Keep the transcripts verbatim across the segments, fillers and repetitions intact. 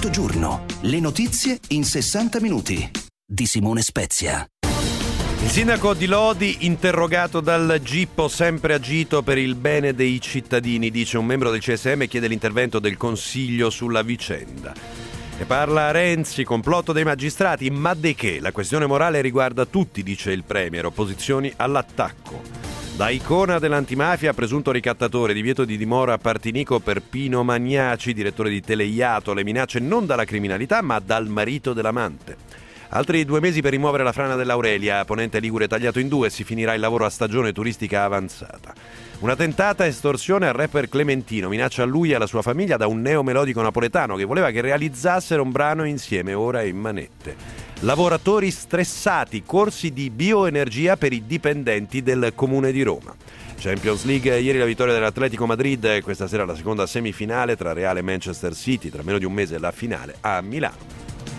Effetto Giorno. Le notizie in sessanta minuti. Di Simone Spezia. Il sindaco di Lodi, interrogato dal Gippo, sempre agito per il bene dei cittadini, dice un membro del C S M, chiede l'intervento del Consiglio sulla vicenda. E parla Renzi, complotto dei magistrati, ma di che? La questione morale riguarda tutti, dice il Premier, opposizioni all'attacco. Da icona dell'antimafia, presunto ricattatore, divieto di dimora a Partinico per Pino Magnaci, direttore di Teleiato, le minacce non dalla criminalità ma dal marito dell'amante. Altri due mesi per rimuovere la frana dell'Aurelia, ponente ligure tagliato in due, si finirà il lavoro a stagione turistica avanzata. Una tentata estorsione al rapper Clementino, minaccia a lui e alla sua famiglia da un neomelodico napoletano che voleva che realizzassero un brano insieme, ora in manette. Lavoratori stressati, corsi di bioenergia per i dipendenti del Comune di Roma. Champions League, ieri la vittoria dell'Atletico Madrid, questa sera la seconda semifinale tra Real e Manchester City, tra meno di un mese la finale a Milano.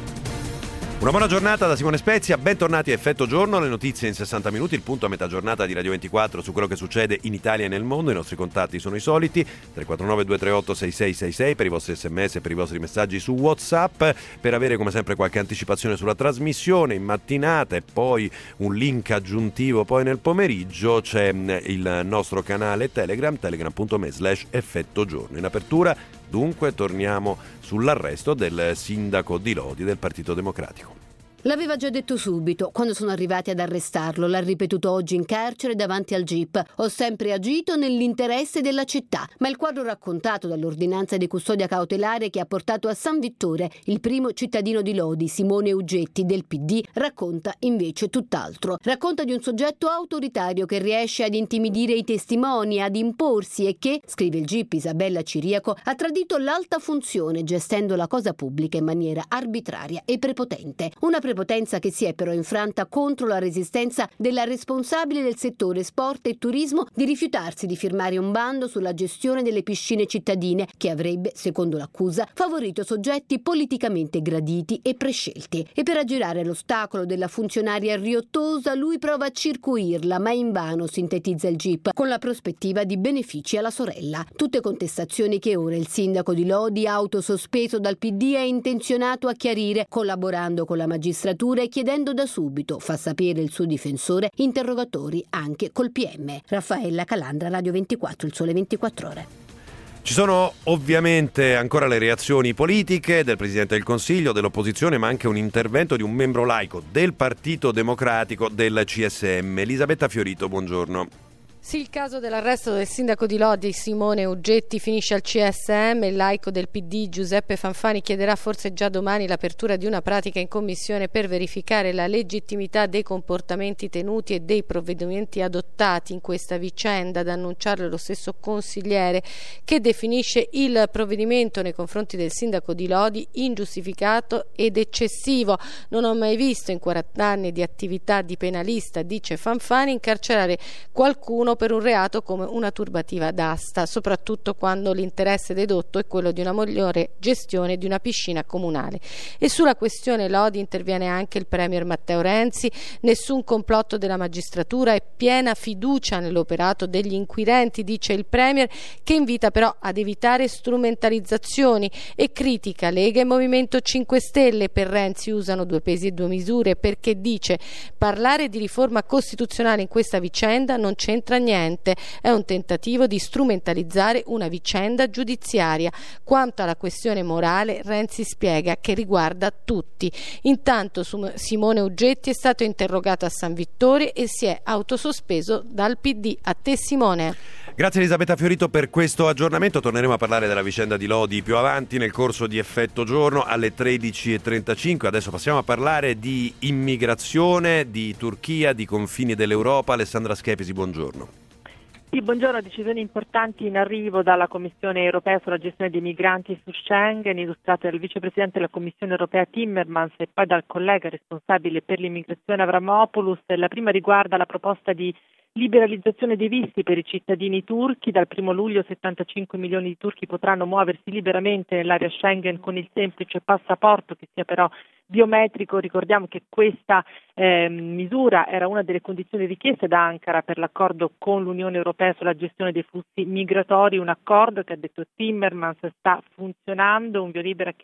Una buona giornata da Simone Spezia, bentornati a Effetto Giorno, le notizie in sessanta minuti, il punto a metà giornata di Radio ventiquattro su quello che succede in Italia e nel mondo. I nostri contatti sono i soliti, tre quattro nove due tre otto sei sei sei sei per i vostri sms e per i vostri messaggi su WhatsApp, per avere come sempre qualche anticipazione sulla trasmissione in mattinata e poi un link aggiuntivo poi nel pomeriggio c'è il nostro canale Telegram, telegram punto me slash effetto giorno. In apertura dunque torniamo sull'arresto del sindaco di Lodi del Partito Democratico. L'aveva già detto subito, quando sono arrivati ad arrestarlo, l'ha ripetuto oggi in carcere davanti al G I P. Ho sempre agito nell'interesse della città, ma il quadro raccontato dall'ordinanza di custodia cautelare che ha portato a San Vittore il primo cittadino di Lodi, Simone Uggetti, del P D, racconta invece tutt'altro. Racconta di un soggetto autoritario che riesce ad intimidire i testimoni, ad imporsi e che, scrive il G I P Isabella Ciriaco, ha tradito l'alta funzione gestendo la cosa pubblica in maniera arbitraria e prepotente. Una prepotenza che si è però infranta contro la resistenza della responsabile del settore sport e turismo di rifiutarsi di firmare un bando sulla gestione delle piscine cittadine che avrebbe, secondo l'accusa, favorito soggetti politicamente graditi e prescelti. E per aggirare l'ostacolo della funzionaria riottosa lui prova a circuirla, ma invano, sintetizza il G I P, con la prospettiva di benefici alla sorella. Tutte contestazioni che ora il sindaco di Lodi, autosospeso dal P D, è intenzionato a chiarire, collaborando con la magistratura e chiedendo da subito, fa sapere il suo difensore, interrogatori anche col P M. Raffaella Calandra, Radio ventiquattro, il Sole ventiquattro Ore. Ci sono ovviamente ancora le reazioni politiche del Presidente del Consiglio, dell'opposizione, ma anche un intervento di un membro laico del Partito Democratico del C S M. Elisabetta Fiorito, buongiorno. Sì, il caso dell'arresto del sindaco di Lodi, Simone Uggetti, finisce al C S M. Il laico del P D, Giuseppe Fanfani, chiederà forse già domani l'apertura di una pratica in commissione per verificare la legittimità dei comportamenti tenuti e dei provvedimenti adottati in questa vicenda. Ad annunciarlo lo stesso consigliere, che definisce il provvedimento nei confronti del sindaco di Lodi ingiustificato ed eccessivo. Non ho mai visto in quaranta anni di attività di penalista, dice Fanfani, incarcerare qualcuno per un reato come una turbativa d'asta, soprattutto quando l'interesse dedotto è quello di una migliore gestione di una piscina comunale. E sulla questione Lodi interviene anche il Premier Matteo Renzi. Nessun complotto della magistratura e piena fiducia nell'operato degli inquirenti, dice il Premier, che invita però ad evitare strumentalizzazioni e critica Lega e Movimento cinque Stelle. Per Renzi usano due pesi e due misure, perché dice parlare di riforma costituzionale in questa vicenda non c'entra niente, è un tentativo di strumentalizzare una vicenda giudiziaria. Quanto alla questione morale, Renzi spiega che riguarda tutti. Intanto Simone Uggetti è stato interrogato a San Vittore e si è autosospeso dal P D. A te, Simone. Grazie Elisabetta Fiorito per questo aggiornamento. Torneremo a parlare della vicenda di Lodi più avanti nel corso di Effetto Giorno alle tredici e trentacinque. Adesso passiamo a parlare di immigrazione, di Turchia, di confini dell'Europa. Alessandra Schepisi, buongiorno. Sì, buongiorno. Decisioni importanti in arrivo dalla Commissione europea sulla gestione dei migranti e su Schengen, illustrate dal vicepresidente della Commissione europea Timmermans e poi dal collega responsabile per l'immigrazione Avramopoulos. La prima riguarda la proposta di liberalizzazione dei visti per i cittadini turchi. Dal primo luglio settantacinque milioni di turchi potranno muoversi liberamente nell'area Schengen con il semplice passaporto, che sia però biometrico. Ricordiamo che questa eh, misura era una delle condizioni richieste da Ankara per l'accordo con l'Unione Europea sulla gestione dei flussi migratori, un accordo che, ha detto Timmermans, sta funzionando, un via libera che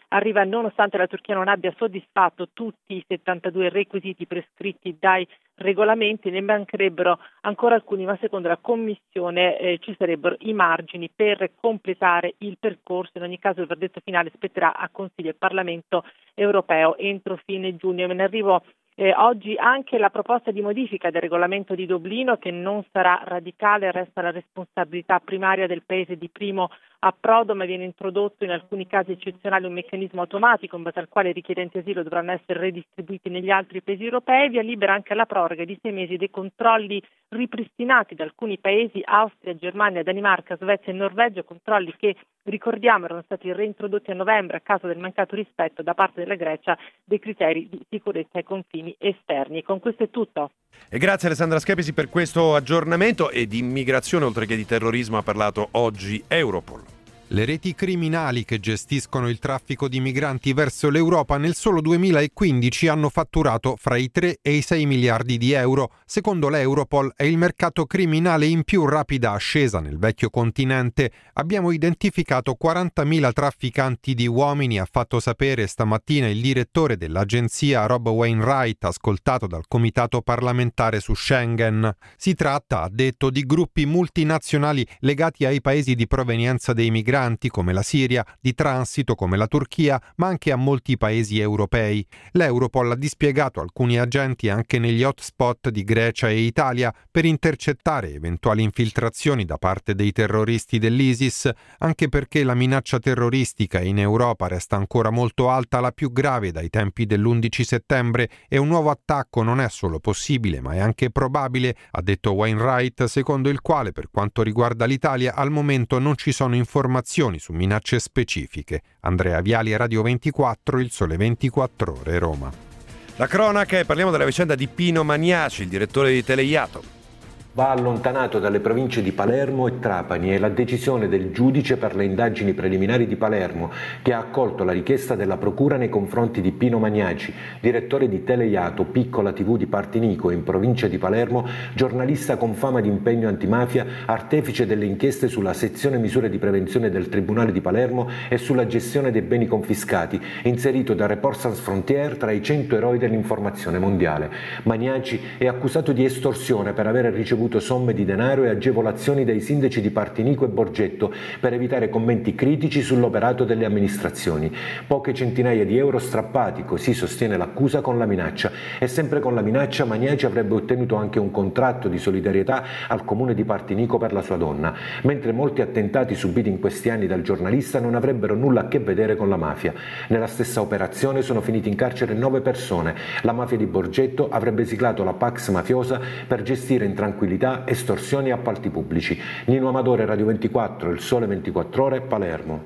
arriva nonostante la Turchia non abbia soddisfatto tutti i settantadue requisiti prescritti dai regolamenti. Ne mancherebbero ancora alcuni, ma secondo la Commissione eh, ci sarebbero i margini per completare il percorso. In ogni caso il verdetto finale spetterà a Consiglio e Parlamento europeo entro fine giugno. Me ne arrivo Eh, oggi anche la proposta di modifica del regolamento di Dublino, che non sarà radicale, resta la responsabilità primaria del paese di primo approdo, ma viene introdotto in alcuni casi eccezionali un meccanismo automatico in base al quale i richiedenti asilo dovranno essere redistribuiti negli altri paesi europei. Via libera anche la proroga di sei mesi dei controlli ripristinati da alcuni paesi, Austria, Germania, Danimarca, Svezia e Norvegia, controlli che, ricordiamo, erano stati reintrodotti a novembre a causa del mancato rispetto da parte della Grecia dei criteri di sicurezza ai confini esterni. Con questo è tutto. E grazie Alessandra Schepisi per questo aggiornamento. E di immigrazione oltre che di terrorismo ha parlato oggi Europol. Le reti criminali che gestiscono il traffico di migranti verso l'Europa nel solo duemilaquindici hanno fatturato fra i tre e i sei miliardi di euro. Secondo l'Europol è il mercato criminale in più rapida ascesa nel vecchio continente. Abbiamo identificato quarantamila trafficanti di uomini, ha fatto sapere stamattina il direttore dell'agenzia Rob Wainwright, ascoltato dal Comitato parlamentare su Schengen. Si tratta, ha detto, di gruppi multinazionali legati ai paesi di provenienza dei migranti come la Siria, di transito come la Turchia, ma anche a molti paesi europei. L'Europol ha dispiegato alcuni agenti anche negli hotspot di Grecia e Italia per intercettare eventuali infiltrazioni da parte dei terroristi dell'ISIS, anche perché la minaccia terroristica in Europa resta ancora molto alta, la più grave dai tempi dell'undici settembre, e un nuovo attacco non è solo possibile ma è anche probabile, ha detto Wainwright, secondo il quale per quanto riguarda l'Italia al momento non ci sono informazioni su minacce specifiche. Andrea Viali, Radio ventiquattro, Il Sole ventiquattro Ore, Roma. La cronaca, e parliamo della vicenda di Pino Magnaci, il direttore di Teleiato. Va allontanato dalle province di Palermo e Trapani. È la decisione del giudice per le indagini preliminari di Palermo, che ha accolto la richiesta della procura nei confronti di Pino Magnaci, direttore di Teleiato, piccola tivù di Partinico in provincia di Palermo, giornalista con fama di impegno antimafia, artefice delle inchieste sulla sezione misure di prevenzione del Tribunale di Palermo e sulla gestione dei beni confiscati, inserito da Reporters Sans Frontières tra i cento eroi dell'informazione mondiale. Magnaci è accusato di estorsione per aver ricevuto somme di denaro e agevolazioni dai sindaci di Partinico e Borgetto per evitare commenti critici sull'operato delle amministrazioni. Poche centinaia di euro strappati, così sostiene l'accusa con la minaccia. E sempre con la minaccia Magnaci avrebbe ottenuto anche un contratto di solidarietà al comune di Partinico per la sua donna, mentre molti attentati subiti in questi anni dal giornalista non avrebbero nulla a che vedere con la mafia. Nella stessa operazione sono finiti in carcere nove persone. La mafia di Borgetto avrebbe siglato la Pax mafiosa per gestire in tranquillità estorsioni e appalti pubblici. Nino Amadore, Radio ventiquattro, Il Sole ventiquattro Ore, Palermo.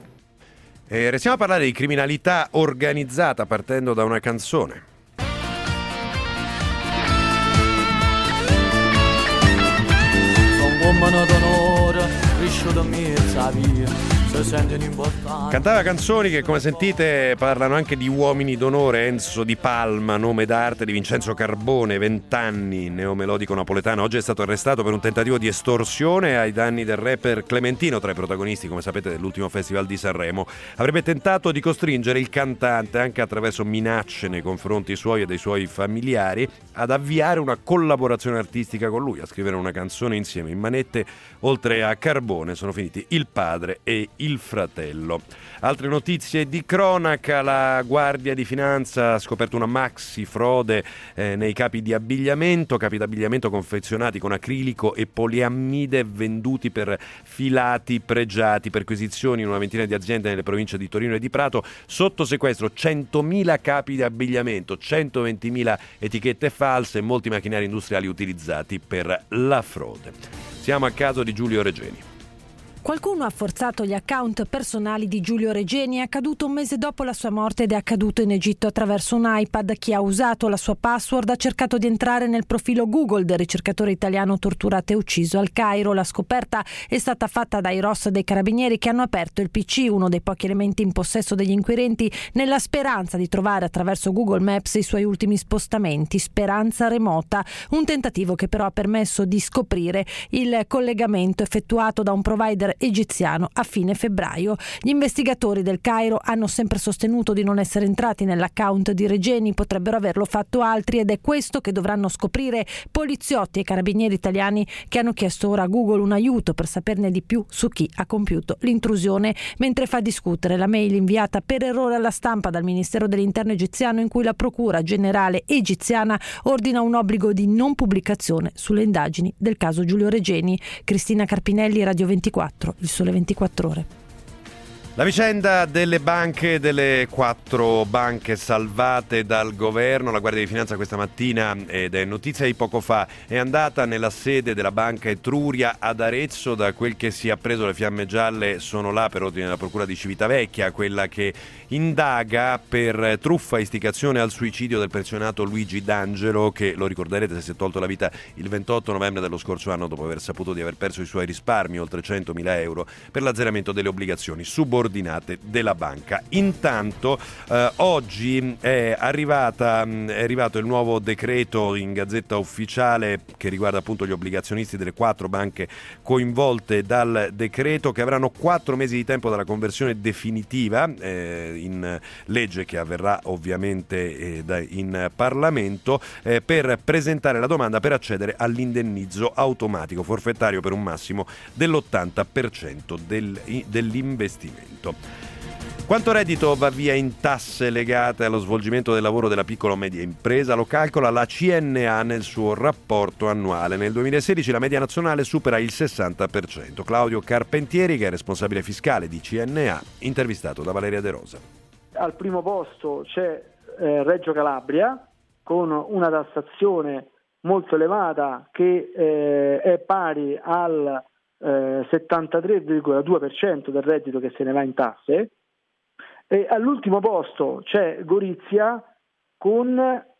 E restiamo a parlare di criminalità organizzata partendo da una canzone. Sono uomo d'onore, cresciuto in mezzo a via. Cantava canzoni che, come sentite, parlano anche di uomini d'onore. Enzo Di Palma, nome d'arte di Vincenzo Carbone, vent'anni, neomelodico napoletano, oggi è stato arrestato per un tentativo di estorsione ai danni del rapper Clementino, tra i protagonisti, come sapete, dell'ultimo Festival di Sanremo. Avrebbe tentato di costringere il cantante, anche attraverso minacce nei confronti suoi e dei suoi familiari, ad avviare una collaborazione artistica con lui, a scrivere una canzone insieme. In manette, oltre a Carbone, sono finiti il padre e il fratello. Altre notizie di cronaca: la Guardia di Finanza ha scoperto una maxi frode eh, nei capi di abbigliamento, capi d'abbigliamento confezionati con acrilico e poliammide venduti per filati pregiati, perquisizioni in una ventina di aziende nelle province di Torino e di Prato, sotto sequestro centomila capi di abbigliamento, centoventimila etichette false e molti macchinari industriali utilizzati per la frode. Siamo al caso di Giulio Regeni. Qualcuno ha forzato gli account personali di Giulio Regeni, è accaduto un mese dopo la sua morte ed è accaduto in Egitto attraverso un iPad. Chi ha usato la sua password ha cercato di entrare nel profilo Google del ricercatore italiano torturato e ucciso al Cairo. La scoperta è stata fatta dai R O S dei Carabinieri, che hanno aperto il P C, uno dei pochi elementi in possesso degli inquirenti, nella speranza di trovare attraverso Google Maps i suoi ultimi spostamenti. Speranza remota, un tentativo che però ha permesso di scoprire il collegamento effettuato da un provider dinar egiziano a fine febbraio. Gli investigatori del Cairo hanno sempre sostenuto di non essere entrati nell'account di Regeni, potrebbero averlo fatto altri ed è questo che dovranno scoprire poliziotti e carabinieri italiani che hanno chiesto ora a Google un aiuto per saperne di più su chi ha compiuto l'intrusione, mentre fa discutere la mail inviata per errore alla stampa dal Ministero dell'Interno egiziano in cui la Procura Generale egiziana ordina un obbligo di non pubblicazione sulle indagini del caso Giulio Regeni. Cristina Carpinelli, Radio ventiquattro, Il Sole ventiquattro Ore. La vicenda delle banche, delle quattro banche salvate dal governo, la Guardia di Finanza questa mattina, ed è notizia di poco fa, è andata nella sede della Banca Etruria ad Arezzo. Da quel che si è appreso, le Fiamme Gialle sono là per ordine della Procura di Civitavecchia, quella che indaga per truffa e istigazione al suicidio del pensionato Luigi D'Angelo, che, lo ricorderete, si è tolto la vita il ventotto novembre dello scorso anno dopo aver saputo di aver perso i suoi risparmi, oltre centomila euro, per l'azzeramento delle obbligazioni subordinate della banca. Intanto eh, oggi è, arrivata, è arrivato il nuovo decreto in Gazzetta Ufficiale che riguarda appunto gli obbligazionisti delle quattro banche coinvolte dal decreto, che avranno quattro mesi di tempo dalla conversione definitiva eh, in legge, che avverrà ovviamente eh, da, in Parlamento, eh, per presentare la domanda per accedere all'indennizzo automatico forfettario per un massimo dell'ottanta per cento del, dell'investimento. Quanto reddito va via in tasse legate allo svolgimento del lavoro della piccola o media impresa lo calcola la C N A nel suo rapporto annuale. Nel duemilasedici la media nazionale supera il sessanta per cento. Claudio Carpentieri, che è responsabile fiscale di C N A, intervistato da Valeria De Rosa. Al primo posto c'è eh, Reggio Calabria, con una tassazione molto elevata che eh, è pari al eh, settantatré virgola due per cento del reddito che se ne va in tasse. E all'ultimo posto c'è Gorizia con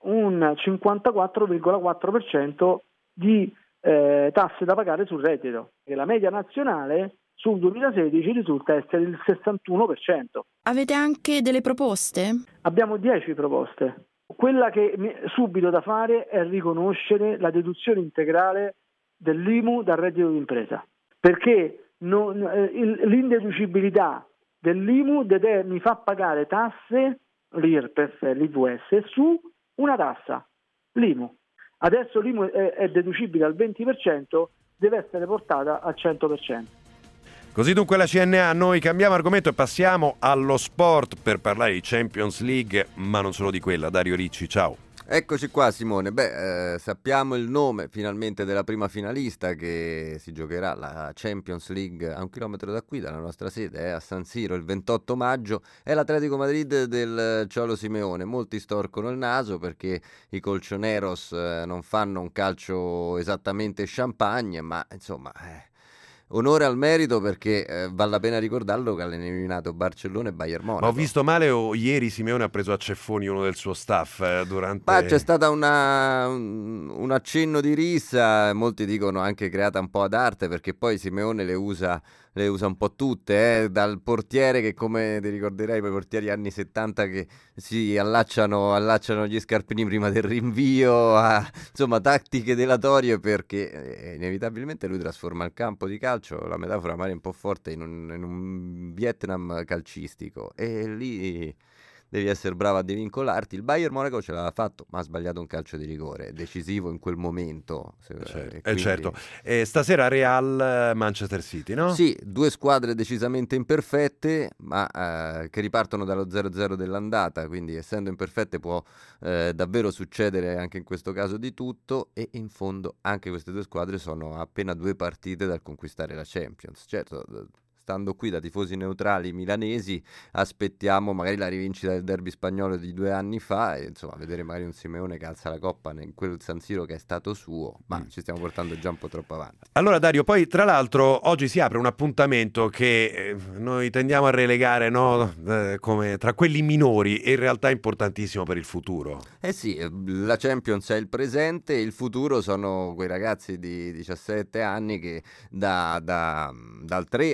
un cinquantaquattro virgola quattro per cento di eh, tasse da pagare sul reddito, e la media nazionale sul duemilasedici risulta essere il sessantuno per cento. Avete anche delle proposte? Abbiamo dieci proposte. Quella che subito da fare è riconoscere la deduzione integrale dell'I M U dal reddito d'impresa, perché non, l'indeducibilità dell'I M U dede- mi fa pagare tasse, l'I R P E F, l'I V S, su una tassa, l'I M U. Adesso l'I M U è, è deducibile al venti per cento, deve essere portata al cento per cento. Così dunque la C N A. Noi cambiamo argomento e passiamo allo sport per parlare di Champions League, ma non solo di quella. Dario Ricci, ciao. Eccoci qua Simone, beh eh, sappiamo il nome finalmente della prima finalista che si giocherà la Champions League a un chilometro da qui, dalla nostra sede, eh, a San Siro il ventotto maggio, è l'Atletico Madrid del Cholo Simeone. Molti storcono il naso perché i colchoneros eh, non fanno un calcio esattamente champagne, ma insomma... Eh. Onore al merito, perché eh, vale la pena ricordarlo che hanno eliminato Barcellona e Bayern Monaco. Ma ho visto male o ieri Simeone ha preso a ceffoni uno del suo staff eh, durante... Ma c'è stata una, un, un accenno di rissa, molti dicono anche creata un po' ad arte, perché poi Simeone le usa, le usa un po' tutte, eh, dal portiere che, come ti ricorderai, quei portieri anni settanta che si allacciano, allacciano gli scarpini prima del rinvio, a, insomma tattiche delatorie, perché eh, inevitabilmente lui trasforma il campo di calcio, la metafora magari un po' forte, in un, in un Vietnam calcistico, e lì devi essere bravo a divincolarti. Il Bayern Monaco ce l'ha fatto, ma ha sbagliato un calcio di rigore decisivo in quel momento. Certo, e eh, quindi... certo. E stasera Real Manchester City, no? Sì, due squadre decisamente imperfette, ma eh, che ripartono dallo zero zero dell'andata, quindi essendo imperfette può eh, davvero succedere anche in questo caso di tutto, e in fondo anche queste due squadre sono a appena due partite dal conquistare la Champions. Certo, stando qui da tifosi neutrali milanesi, aspettiamo magari la rivincita del derby spagnolo di due anni fa e insomma vedere magari un Simeone che alza la coppa in quel San Siro che è stato suo, ma mm. ci stiamo portando già un po' troppo avanti. Allora Dario, poi tra l'altro oggi si apre un appuntamento che eh, noi tendiamo a relegare, no, eh, come tra quelli minori, e in realtà è importantissimo per il futuro. Eh sì, la Champions è il presente, il futuro sono quei ragazzi di diciassette anni che da, da, dal tre al ventidue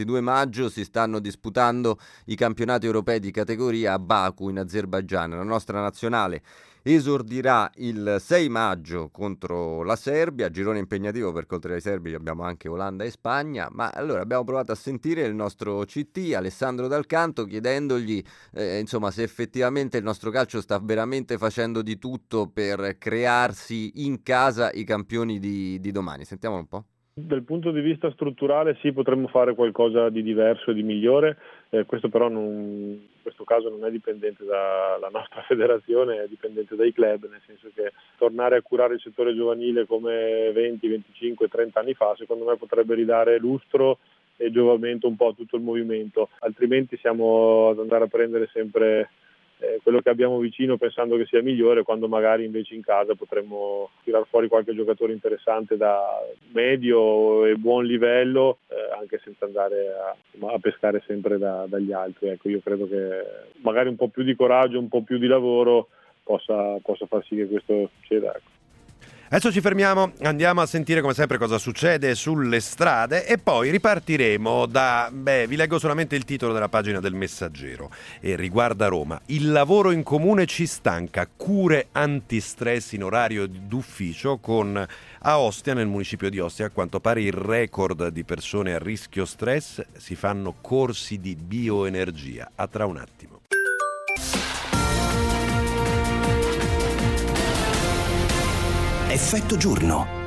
ventidue maggio si stanno disputando i campionati europei di categoria a Baku in Azerbaigian. La nostra nazionale esordirà il sei maggio contro la Serbia, girone impegnativo perché oltre ai serbi abbiamo anche Olanda e Spagna. Ma allora abbiamo provato a sentire il nostro C T Alessandro Dal Canto, chiedendogli eh, insomma se effettivamente il nostro calcio sta veramente facendo di tutto per crearsi in casa i campioni di, di domani. Sentiamolo un po'. Dal punto di vista strutturale sì, potremmo fare qualcosa di diverso e di migliore, eh, questo però non, in questo caso non è dipendente dalla nostra federazione, è dipendente dai club, nel senso che tornare a curare il settore giovanile come venti, venticinque, trenta anni fa secondo me potrebbe ridare lustro e giovamento un po' a tutto il movimento, altrimenti siamo ad andare a prendere sempre Eh, quello che abbiamo vicino pensando che sia migliore, quando magari invece in casa potremmo tirar fuori qualche giocatore interessante da medio e buon livello, eh, anche senza andare a, a pescare sempre da, dagli altri. Ecco, io credo che magari un po' più di coraggio, un po' più di lavoro possa, possa far sì che questo succeda. Ecco. Adesso ci fermiamo, andiamo a sentire come sempre cosa succede sulle strade e poi ripartiremo da, beh, vi leggo solamente il titolo della pagina del Messaggero e riguarda Roma. Il lavoro in comune ci stanca, cure antistress in orario d'ufficio con a Ostia, nel municipio di Ostia, a quanto pare il record di persone a rischio stress, si fanno corsi di bioenergia. A tra un attimo. Effetto giorno.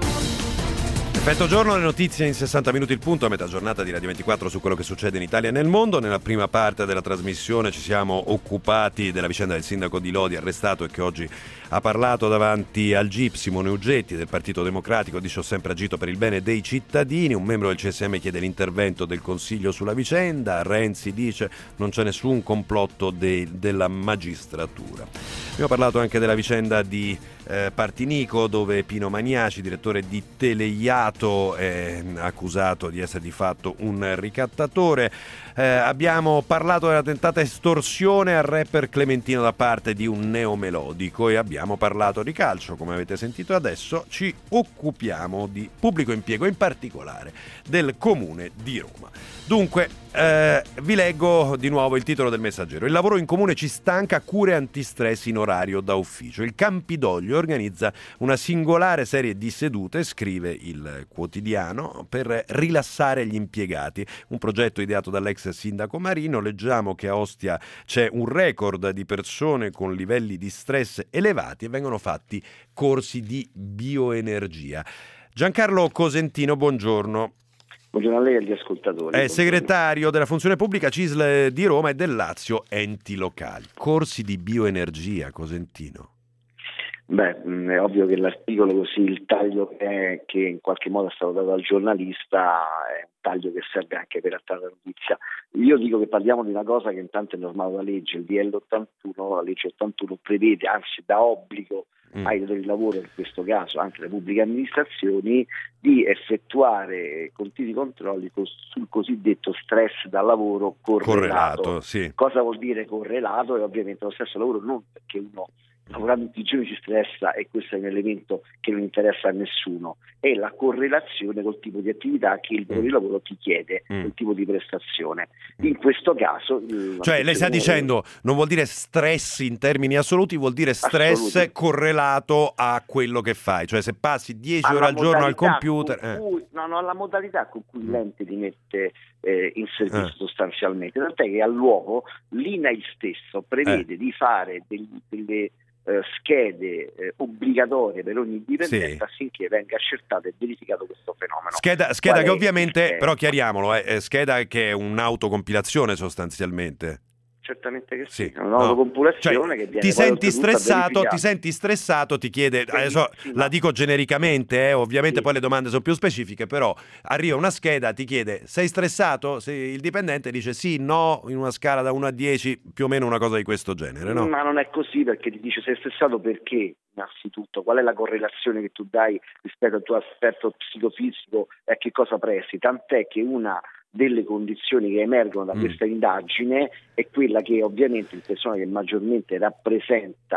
Effetto giorno, le notizie in sessanta minuti il punto, a metà giornata di Radio ventiquattro su quello che succede in Italia e nel mondo. Nella prima parte della trasmissione ci siamo occupati della vicenda del sindaco di Lodi arrestato e che oggi ha parlato davanti al G I P. Simone Uggetti del Partito Democratico dice: ho sempre agito per il bene dei cittadini. Un membro del C S M chiede l'intervento del Consiglio sulla vicenda. Renzi dice non c'è nessun complotto de- della magistratura. Abbiamo parlato anche della vicenda di eh, Partinico, dove Pino Magnaci, direttore di Teleiato, è accusato di essere di fatto un ricattatore. Eh, abbiamo parlato della tentata estorsione al rapper Clementino da parte di un neomelodico e abbiamo parlato di calcio, come avete sentito. Adesso ci occupiamo di pubblico impiego, in particolare del Comune di Roma. Dunque, eh, vi leggo di nuovo il titolo del Messaggero. Il lavoro in comune ci stanca, cure antistress in orario da ufficio. Il Campidoglio organizza una singolare serie di sedute, scrive il quotidiano, per rilassare gli impiegati. Un progetto ideato dall'ex sindaco Marino. Leggiamo che a Ostia c'è un record di persone con livelli di stress elevati e vengono fatti corsi di bioenergia. Giancarlo Cosentino, buongiorno. Buongiorno a lei e agli ascoltatori. È segretario della funzione pubblica C I S L di Roma e del Lazio Enti Locali. Corsi di bioenergia, Cosentino. Beh, è ovvio che l'articolo così, il taglio che, è, che in qualche modo è stato dato al giornalista è un taglio che serve anche per attrarre la notizia. Io dico che parliamo di una cosa che intanto è normale dalla legge, il D L ottantuno, la legge ottantuno prevede, anzi dà obbligo mm. ai datori di lavoro, in questo caso anche le pubbliche amministrazioni, di effettuare continui controlli sul cosiddetto stress da lavoro correlato. Correlato, sì. Cosa vuol dire correlato? E ovviamente lo stesso lavoro non perché uno lavorando tutti i giorni ci stressa e questo è un elemento che non interessa a nessuno, è la correlazione col tipo di attività che il datore di lavoro ti chiede, mm. il tipo di prestazione. In questo caso, cioè lei sta dicendo non vuol dire stress in termini assoluti, vuol dire stress assoluti. correlato a quello che fai, cioè se passi dieci ore al giorno al computer, cui, eh. no, no, alla modalità con cui l'ente ti mette eh, in servizio eh. sostanzialmente, tant'è che all'uopo l'I N A I stesso prevede eh. di fare degli, delle Uh, schede uh, obbligatorie per ogni dipendente sì. affinché venga accertato e verificato questo fenomeno. Scheda, scheda che ovviamente, però chiariamolo, eh, scheda che è un'autocompilazione sostanzialmente. Certamente che sì, sì. è un'autocompulazione no. cioè, che viene ti senti stressato, verificata. ti senti stressato, ti chiede, adesso la dico genericamente, eh, ovviamente sì. poi le domande sono più specifiche, però arriva una scheda, ti chiede sei stressato? Se il dipendente dice sì, no, in una scala da uno a dieci, più o meno una cosa di questo genere, no? Ma non è così, perché ti dice sei stressato perché, innanzitutto, qual è la correlazione che tu dai rispetto al tuo aspetto psicofisico e a che cosa presti, tant'è che una delle condizioni che emergono da mm. questa indagine è quella che ovviamente il persona che maggiormente rappresenta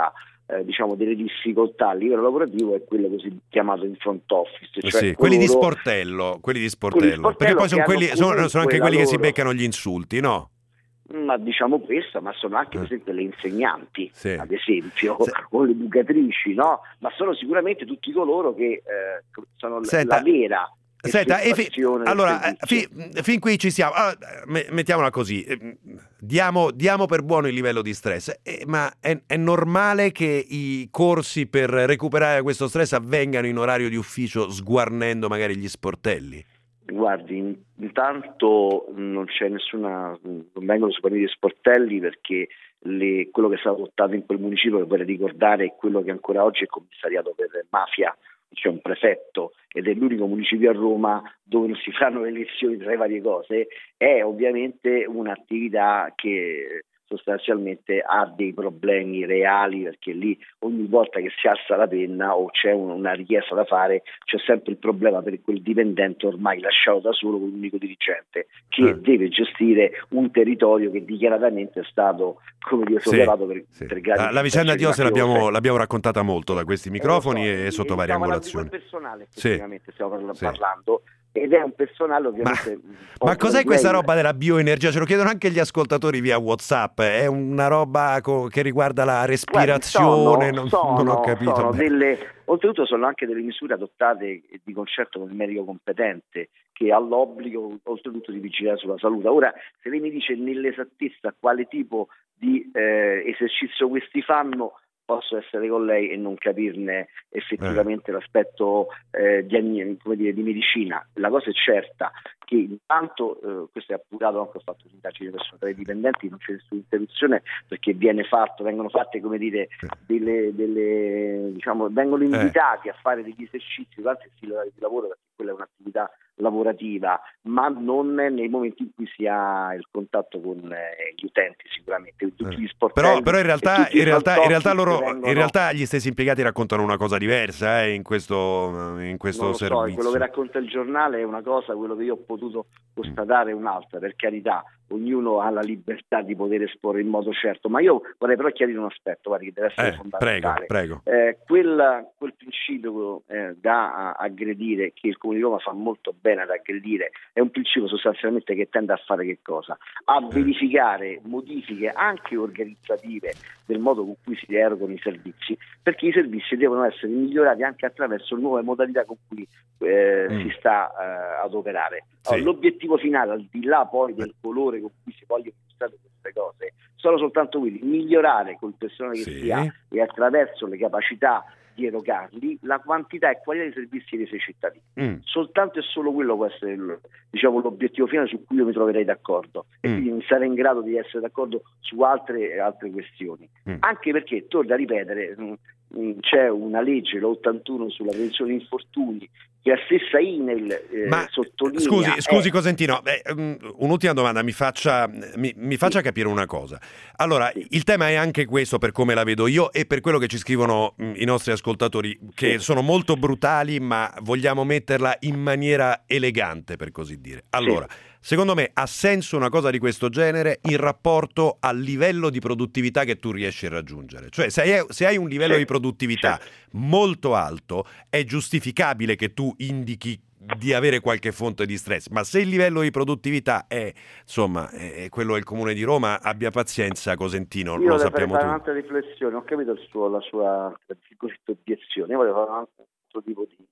eh, diciamo delle difficoltà a livello lavorativo è quello così chiamato in front office, cioè sì, quelli di sportello, quelli di sportello, quelli di sportello perché poi sono, quelli, sono, sono anche quelli loro... che si beccano gli insulti, no? Ma diciamo questo, ma sono anche per esempio le insegnanti, sì. ad esempio, sì. o le bucatrici, no? Ma sono sicuramente tutti coloro che eh, sono Senta, la vera. Senta, e fi- allora, fi- fin qui ci siamo. Allora, mettiamola così, diamo, diamo per buono il livello di stress, eh, ma è, è normale che i corsi per recuperare questo stress avvengano in orario di ufficio, sguarnendo magari gli sportelli? Guardi, intanto non c'è nessuna, non vengono sguarniti gli sportelli perché le, quello che è stato adottato in quel municipio, che vorrei ricordare, è quello che ancora oggi è commissariato per mafia, c'è un prefetto ed è l'unico municipio a Roma dove non si fanno le lezioni tra le varie cose, è ovviamente un'attività che sostanzialmente ha dei problemi reali, perché lì ogni volta che si alza la penna o c'è un, una richiesta da fare c'è sempre il problema per quel dipendente ormai lasciato da solo con un unico dirigente che eh. deve gestire un territorio che dichiaratamente è stato, come dire, sollevato sì, per, sì. per gradi. La, la vicenda di Ose l'abbiamo, l'abbiamo raccontata molto da questi microfoni eh, so, e sotto varie angolazioni. Di personale, sì. effettivamente stiamo parlando. Sì. Ed è un personale ovviamente. Ma, ma cos'è questa roba della bioenergia? Ce lo chiedono anche gli ascoltatori via WhatsApp. È una roba co- che riguarda la respirazione? Guardi, sono, non, sono, non ho capito. Sono delle, oltretutto sono anche delle misure adottate di concerto con il medico competente che ha l'obbligo oltretutto di vigilare sulla salute. Ora, se lei mi dice nell'esattezza quale tipo di eh, esercizio questi fanno, posso essere con lei e non capirne effettivamente eh. l'aspetto eh, di, come dire, di medicina. La cosa è certa che intanto, eh, questo è appurato, anche ho fatto un'indagine personale tra i dipendenti, non c'è nessuna interruzione perché viene fatto, vengono fatte, come dire, delle, delle diciamo, vengono invitati eh. a fare degli esercizi durante il filo di lavoro, perché quella è un'attività lavorativa, ma non nei momenti in cui si ha il contatto con eh, gli utenti, sicuramente tutti gli sportelli, però, però in realtà, in realtà, in realtà loro vengono... in realtà gli stessi impiegati raccontano una cosa diversa eh, in questo, in questo non lo servizio. So, quello che racconta il giornale è una cosa, quello che io ho potuto constatare è un'altra, per carità, ognuno ha la libertà di poter esporre in modo certo, ma io vorrei però chiarire un aspetto, guardi, che deve essere eh, fondamentale. Prego, prego. Eh, quel, quel principio eh, da aggredire, che il Comune di Roma fa molto bene ad aggredire, è un principio sostanzialmente che tende a fare che cosa? A verificare modifiche anche organizzative del modo con cui si erogano i servizi, perché i servizi devono essere migliorati anche attraverso nuove modalità con cui eh, mm. si sta eh, ad operare. Allora, sì. L'obiettivo finale, al di là poi del colore con cui si vogliono illustrare queste cose, sono soltanto quelli: migliorare col personale che sì. si ha e attraverso le capacità di erogarli la quantità e qualità dei servizi resi ai cittadini. Mm. Soltanto e solo quello può essere il, diciamo, l'obiettivo finale su cui io mi troverei d'accordo e mm. quindi sarei in grado di essere d'accordo su altre altre questioni. Mm. Anche perché, torno a ripetere, mh, c'è una legge, l'ottantuno, sulla prevenzione di infortuni, che la stessa INEL eh, Ma, sottolinea. Scusi, scusi è... Cosentino, eh, um, un'ultima domanda, mi faccia, mi, mi faccia sì. capire una cosa. Allora, sì. il tema è anche questo, per come la vedo io e per quello che ci scrivono mh, i nostri ascoltatori, che sì. sono molto brutali, ma vogliamo metterla in maniera elegante, per così dire. Allora, sì. secondo me ha senso una cosa di questo genere in rapporto al livello di produttività che tu riesci a raggiungere. Cioè, se hai, se hai un livello sì. di produttività sì. molto alto, è giustificabile che tu indichi di avere qualche fonte di stress, ma se il livello di produttività è, insomma, è quello del Comune di Roma, abbia pazienza, Cosentino, io lo sappiamo tutti. Io volevo fare un'altra riflessione, ho capito il suo, la sua obiezione, io volevo fare un altro tipo di...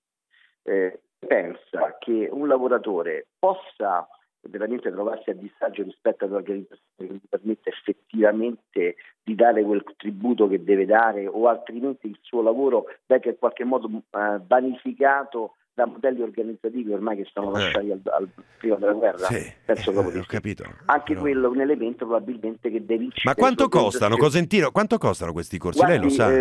Eh, pensa che un lavoratore possa veramente trovarsi a disagio rispetto ad un'organizzazione che gli permette effettivamente di dare quel tributo che deve dare, o altrimenti il suo lavoro venga in qualche modo eh, vanificato da modelli organizzativi ormai che stanno lasciati eh. al, al prima della guerra. Sì, penso proprio eh, di ho capito. Anche però... quello è un elemento probabilmente che deve incidere. Ma quanto costano, Cosentino? Quanto costano questi corsi? Guardi, lei lo sa?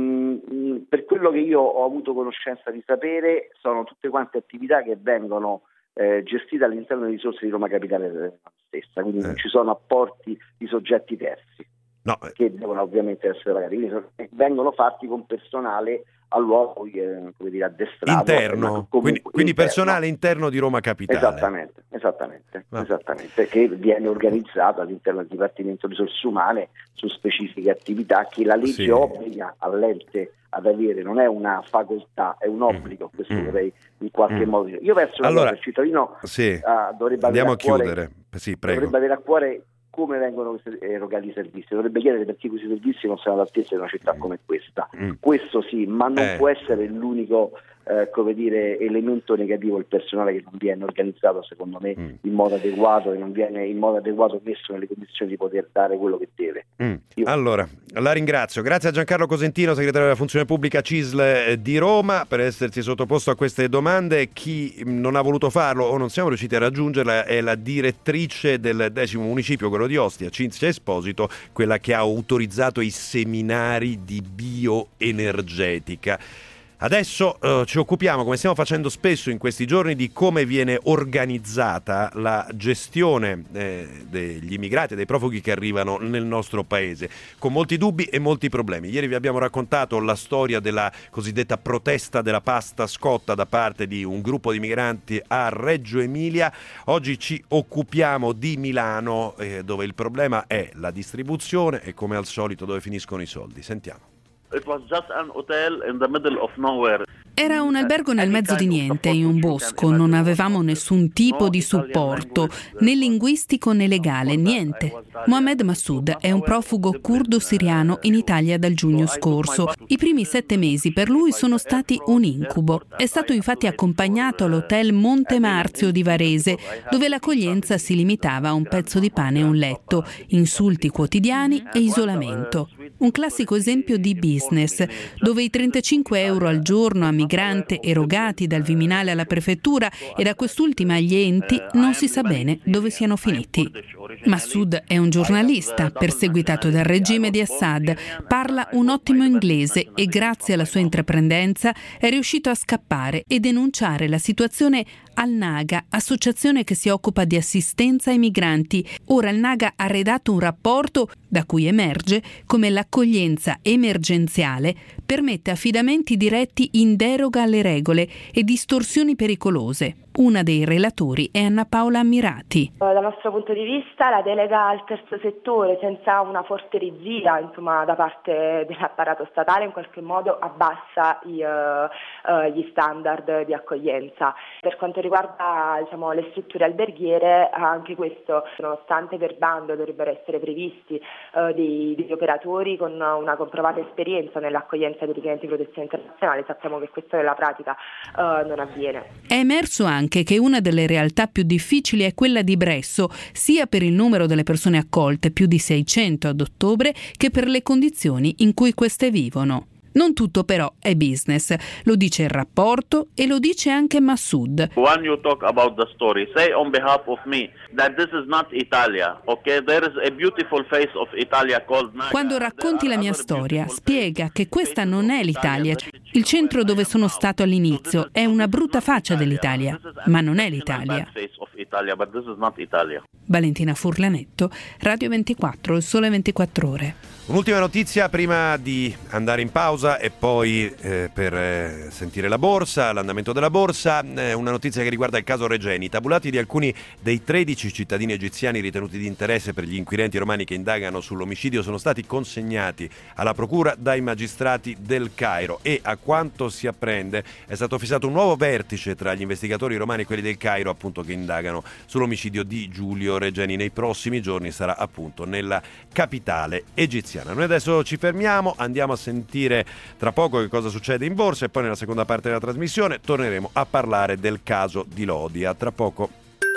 Eh, per quello che io ho avuto conoscenza di sapere, sono tutte quante attività che vengono eh, gestite all'interno delle risorse di Roma Capitale stessa, quindi eh. non ci sono apporti di soggetti terzi no. che devono ovviamente essere pagati, quindi sono, vengono fatti con personale all'uopo, eh, come dire, addestrato interno, quindi, quindi interno. personale interno di Roma Capitale. Esattamente, esattamente. Esattamente, ah. esattamente, che viene organizzato all'interno del Dipartimento Risorse Umane su specifiche attività che la legge sì. obbliga all'ente ad avere, non è una facoltà, è un obbligo, questo mm. vorrei in qualche mm. modo dire. Io penso che allora, il cittadino sì. uh, dovrebbe Andiamo avere a cuore, a chiudere, sì, prego. dovrebbe avere a cuore come vengono erogati i servizi, dovrebbe chiedere perché questi servizi non siano all'altezza di una città mm. come questa. Mm. Questo sì, ma non eh. può essere l'unico eh, come dire, elemento negativo, il personale che non viene organizzato secondo me mm. in modo adeguato e non viene in modo adeguato messo nelle condizioni di poter dare quello che deve. Mm. Io... Allora, la ringrazio. Grazie a Giancarlo Cosentino, segretario della Funzione Pubblica C I S L di Roma, per essersi sottoposto a queste domande. Chi non ha voluto farlo o non siamo riusciti a raggiungerla è la direttrice del decimo municipio, quello di Ostia, Cinzia Esposito, quella che ha autorizzato i seminari di bioenergetica. Adesso eh, ci occupiamo, come stiamo facendo spesso in questi giorni, di come viene organizzata la gestione eh, degli immigrati e dei profughi che arrivano nel nostro paese, con molti dubbi e molti problemi. Ieri vi abbiamo raccontato la storia della cosiddetta protesta della pasta scotta da parte di un gruppo di migranti a Reggio Emilia. Oggi ci occupiamo di Milano, eh, dove il problema è la distribuzione e, come al solito, dove finiscono i soldi. Sentiamo. It was just an hotel in the middle of nowhere. Era un albergo nel mezzo di niente, in un bosco, non avevamo nessun tipo di supporto, né linguistico né legale, niente. Mohamed Massoud è un profugo curdo-siriano in Italia dal giugno scorso. I primi sette mesi per lui sono stati un incubo. È stato infatti accompagnato all'hotel Monte Marzio di Varese, dove l'accoglienza si limitava a un pezzo di pane e un letto, insulti quotidiani e isolamento. Un classico esempio di business, dove i trentacinque euro al giorno a migrante erogati dal Viminale alla prefettura e da quest'ultima agli enti non si sa bene dove siano finiti. Massoud è un giornalista perseguitato dal regime di Assad, parla un ottimo inglese e grazie alla sua intraprendenza è riuscito a scappare e denunciare la situazione al Naga, associazione che si occupa di assistenza ai migranti. Ora il Naga ha redatto un rapporto da cui emerge come l'accoglienza emergenziale permette affidamenti diretti in deroga alle regole e distorsioni pericolose. Una dei relatori è Anna Paola Ammirati. Dal nostro punto di vista la delega al terzo settore senza una forte regia insomma, da parte dell'apparato statale in qualche modo abbassa i, uh, uh, gli standard di accoglienza. Per quanto riguarda diciamo, le strutture alberghiere, anche questo, nonostante per bando dovrebbero essere previsti uh, dei, degli operatori con una comprovata esperienza nell'accoglienza dei richiedenti di protezione internazionale, sappiamo che questo nella pratica uh, non avviene. È emerso anche che una delle realtà più difficili è quella di Bresso, sia per il numero delle persone accolte, più di seicento ad ottobre, che per le condizioni in cui queste vivono. Non tutto però è business, lo dice il rapporto e lo dice anche Massoud. When you talk about the story, say on behalf of me that this is not Italia, okay? There is a beautiful face of Italia called Naga. Quando racconti la mia storia, spiega che questa non è l'Italia. Il centro dove sono stato all'inizio è una brutta faccia dell'Italia, ma non è l'Italia. Valentina Furlanetto, Radio ventiquattro, Il Sole ventiquattro Ore. Un'ultima notizia prima di andare in pausa e poi eh, per eh, sentire la borsa, l'andamento della borsa, eh, una notizia che riguarda il caso Regeni. I tabulati di alcuni dei tredici cittadini egiziani ritenuti di interesse per gli inquirenti romani che indagano sull'omicidio sono stati consegnati alla procura dai magistrati del Cairo e, a quanto si apprende, è stato fissato un nuovo vertice tra gli investigatori romani e quelli del Cairo, appunto, che indagano sull'omicidio di Giulio Regeni. Nei prossimi giorni sarà appunto nella capitale egiziana. Noi adesso ci fermiamo, andiamo a sentire tra poco che cosa succede in borsa e poi nella seconda parte della trasmissione torneremo a parlare del caso di Lodi. A tra poco.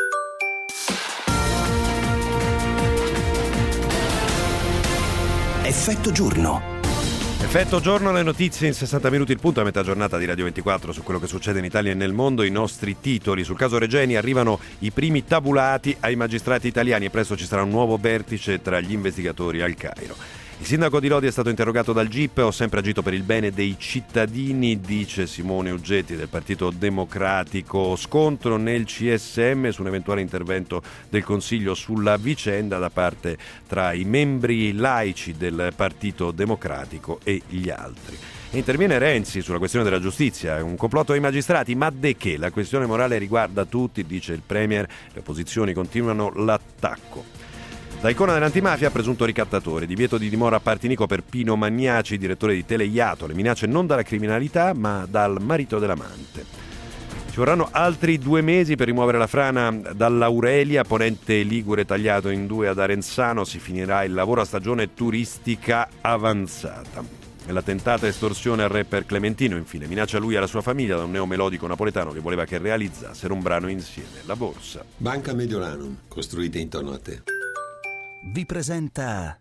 Effetto giorno. Effetto giorno, le notizie in sessanta minuti, il punto a metà giornata di Radio ventiquattro su quello che succede in Italia e nel mondo. I nostri titoli: sul caso Regeni arrivano i primi tabulati ai magistrati italiani e presto ci sarà un nuovo vertice tra gli investigatori al Cairo. Il sindaco di Lodi è stato interrogato dal G I P. Ho sempre agito per il bene dei cittadini, dice Simone Uggetti del Partito Democratico. Scontro nel C S M su un eventuale intervento del Consiglio sulla vicenda da parte tra i membri laici del Partito Democratico e gli altri. E interviene Renzi sulla questione della giustizia, è un complotto dei magistrati, ma de che? La questione morale riguarda tutti, dice il Premier, le opposizioni continuano l'attacco. Da icona dell'antimafia a presunto ricattatore, divieto di dimora a Partinico per Pino Magnaci, direttore di Teleiato, le minacce non dalla criminalità ma dal marito dell'amante. Ci vorranno altri due mesi per rimuovere la frana dall'Aurelia, ponente ligure tagliato in due ad Arenzano, si finirà il lavoro a stagione turistica avanzata. E la tentata estorsione al rapper Clementino, infine, minaccia lui e alla sua famiglia da un neomelodico napoletano che voleva che realizzassero un brano insieme. La borsa. Banca Mediolanum, costruita intorno a te. Vi presenta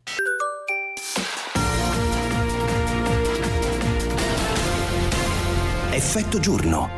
Effetto Giorno.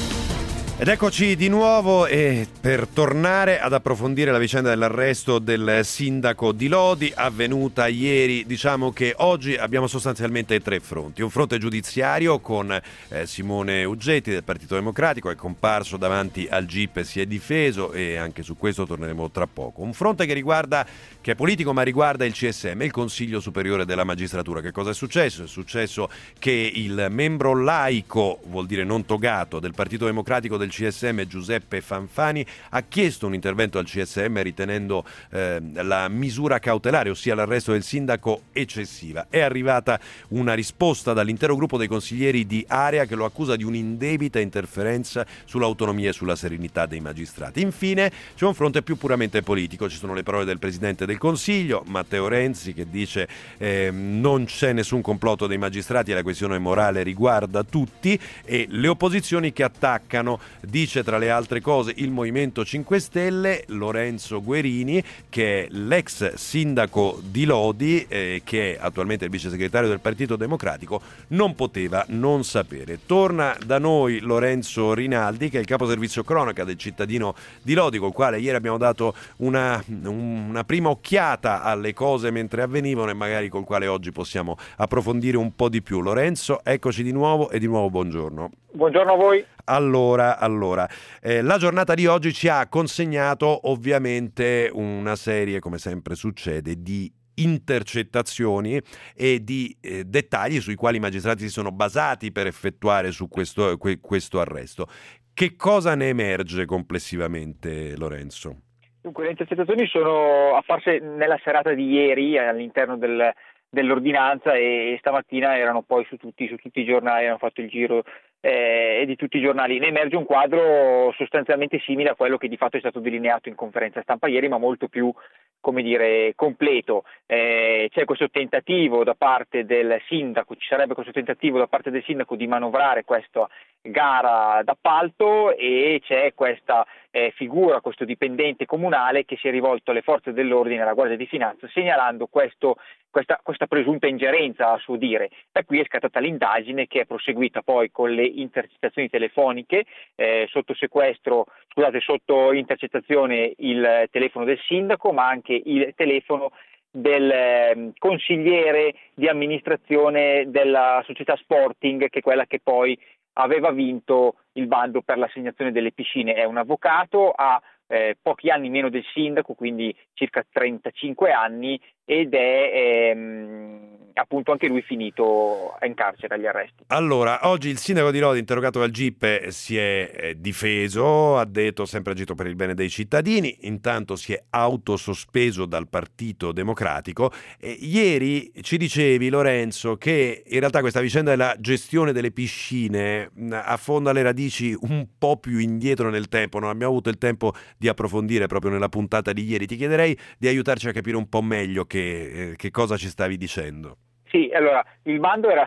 Ed eccoci di nuovo e per tornare ad approfondire la vicenda dell'arresto del sindaco di Lodi avvenuta ieri. Diciamo che oggi abbiamo sostanzialmente tre fronti. Un fronte giudiziario con eh, Simone Uggetti del Partito Democratico, è comparso davanti al G I P e si è difeso, e anche su questo torneremo tra poco. Un fronte che riguarda, che è politico ma riguarda il C S M, il Consiglio Superiore della Magistratura. Che cosa è successo? È successo che il membro laico, vuol dire non togato, del Partito Democratico del C S M, Giuseppe Fanfani, ha chiesto un intervento al C S M ritenendo eh, la misura cautelare, ossia l'arresto del sindaco, eccessiva. È arrivata una risposta dall'intero gruppo dei consiglieri di area che lo accusa di un'indebita interferenza sull'autonomia e sulla serenità dei magistrati. Infine c'è un fronte più puramente politico, ci sono le parole del Presidente del Consiglio, Matteo Renzi, che dice eh, non c'è nessun complotto dei magistrati e la questione morale riguarda tutti, e le opposizioni che attaccano. Dice tra le altre cose il Movimento cinque Stelle, Lorenzo Guerini, che è l'ex sindaco di Lodi, eh, che è attualmente il vice segretario del Partito Democratico, non poteva non sapere. Torna da noi Lorenzo Rinaldi, che è il capo servizio cronaca del cittadino di Lodi, col quale ieri abbiamo dato una, una prima occhiata alle cose mentre avvenivano e magari col quale oggi possiamo approfondire un po' di più. Lorenzo, eccoci di nuovo e di nuovo buongiorno. Buongiorno a voi. Allora, allora eh, la giornata di oggi ci ha consegnato ovviamente una serie, come sempre succede, di intercettazioni e di eh, dettagli sui quali i magistrati si sono basati per effettuare su questo, que, questo arresto. Che cosa ne emerge complessivamente, Lorenzo? Dunque, le intercettazioni sono apparse nella serata di ieri all'interno del, dell'ordinanza e stamattina erano poi su tutti, su tutti i giornali, hanno fatto il giro eh, di tutti i giornali. Ne emerge un quadro sostanzialmente simile a quello che di fatto è stato delineato in conferenza stampa ieri, ma molto più, come dire, completo. Eh, c'è questo tentativo da parte del sindaco, ci sarebbe questo tentativo da parte del sindaco di manovrare questa gara d'appalto, e c'è questa eh, figura, questo dipendente comunale che si è rivolto alle forze dell'ordine e alla Guardia di Finanza segnalando questo, questa, questa presunta ingerenza, a suo dire. Da qui è scattata l'indagine, che è proseguita poi con le intercettazioni telefoniche, eh, sotto sequestro, scusate, sotto intercettazione il telefono del sindaco, ma anche il telefono del eh, consigliere di amministrazione della società Sporting, che è quella che poi aveva vinto il bando per l'assegnazione delle piscine. È un avvocato, ha eh, pochi anni meno del sindaco, quindi circa trentacinque anni, ed è ehm, appunto anche lui finito in carcere agli arresti. Allora, oggi il sindaco di Lodi, interrogato dal G I P, si è eh, difeso, ha detto sempre agito per il bene dei cittadini, intanto si è autosospeso dal Partito Democratico. E ieri ci dicevi, Lorenzo, che in realtà questa vicenda della gestione delle piscine mh, affonda le radici un po' più indietro nel tempo. Non abbiamo avuto il tempo di approfondire proprio nella puntata di ieri. Ti chiederei di aiutarci a capire un po' meglio che, eh, che cosa ci stavi dicendo. Sì, allora, il bando era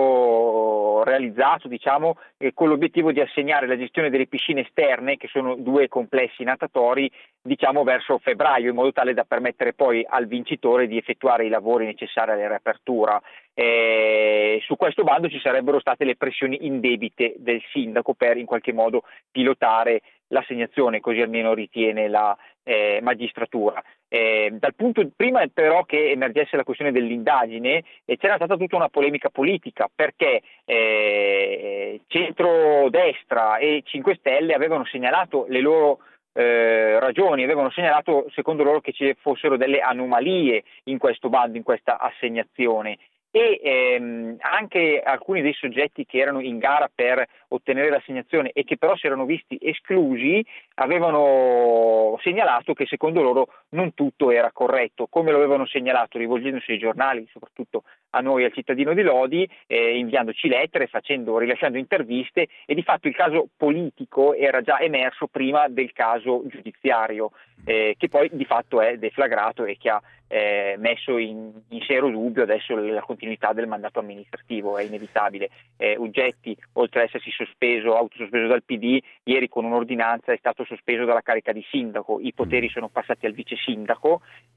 stato realizzato, diciamo, eh, con l'obiettivo di assegnare la gestione delle piscine esterne, che sono due complessi natatori, diciamo verso febbraio, in modo tale da permettere poi al vincitore di effettuare i lavori necessari alla riapertura. Eh, su questo bando ci sarebbero state le pressioni indebite del sindaco per in qualche modo pilotare l'assegnazione, così almeno ritiene la eh, magistratura. Eh, dal punto prima però che emergesse la questione dell'indagine eh, c'era stata tutta una polemica politica, perché eh, centrodestra e cinque Stelle avevano segnalato le loro eh, ragioni, avevano segnalato secondo loro che ci fossero delle anomalie in questo bando, in questa assegnazione. e ehm, anche alcuni dei soggetti che erano in gara per ottenere l'assegnazione e che però si erano visti esclusi avevano segnalato che secondo loro non tutto era corretto, come lo avevano segnalato rivolgendosi ai giornali, soprattutto a noi, al cittadino di Lodi, eh, inviandoci lettere, facendo, rilasciando interviste, e di fatto il caso politico era già emerso prima del caso giudiziario, eh, che poi di fatto è deflagrato e che ha eh, messo in, in serio dubbio adesso la continuità del mandato amministrativo. È inevitabile. Eh, Uggetti, oltre ad essersi sospeso, autosospeso dal P D, ieri con un'ordinanza è stato sospeso dalla carica di sindaco, i poteri sono passati al vice sindaco,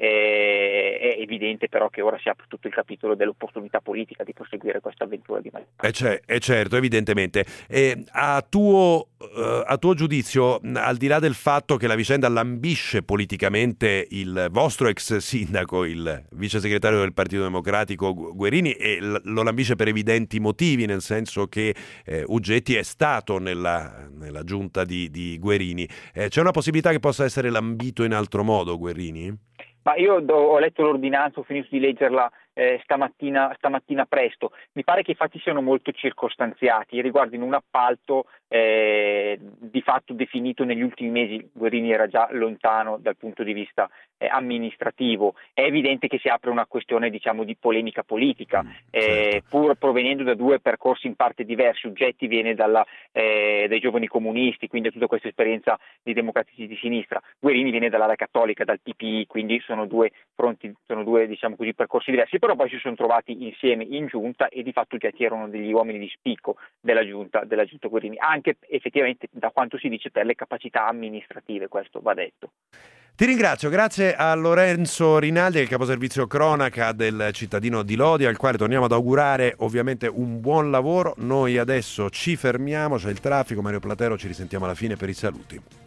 eh, è evidente però che ora si apre tutto il capitolo dell'opportunità politica di proseguire questa avventura di magistrato. Eh, c'è, eh certo, evidentemente. Eh, a, tuo, eh, a tuo giudizio, al di là del fatto che la vicenda lambisce politicamente il vostro ex sindaco, il vice segretario del Partito Democratico Guerini, e lo lambisce per evidenti motivi, nel senso che eh, Uggetti è stato nella, nella giunta di, di Guerini, eh, c'è una possibilità che possa essere lambito in altro modo Guerini? Ma io ho letto l'ordinanza, ho finito di leggerla eh, stamattina, stamattina presto. Mi pare che i fatti siano molto circostanziati, riguardino un appalto eh, di fatto definito negli ultimi mesi. Guerini era già lontano dal punto di vista eh, amministrativo. È evidente che si apre una questione, diciamo, di polemica politica, eh, pur provenendo da due percorsi in parte diversi. Uggetti viene dalla, eh, dai giovani comunisti, quindi tutta questa esperienza di democratici di sinistra. Guerini viene dall'ala cattolica, dal P P I, quindi sono due fronti, sono due, diciamo così, percorsi diversi, però poi si sono trovati insieme in giunta e di fatto Uggetti erano degli uomini di spicco della giunta, della giunta Guerini, anche effettivamente da quanto si dice per le capacità amministrative, questo va detto. Ti ringrazio, grazie a Lorenzo Rinaldi, il caposervizio cronaca del cittadino di Lodi, al quale torniamo ad augurare ovviamente un buon lavoro. Noi adesso ci fermiamo, c'è il traffico, Mario Platero, ci risentiamo alla fine per i saluti.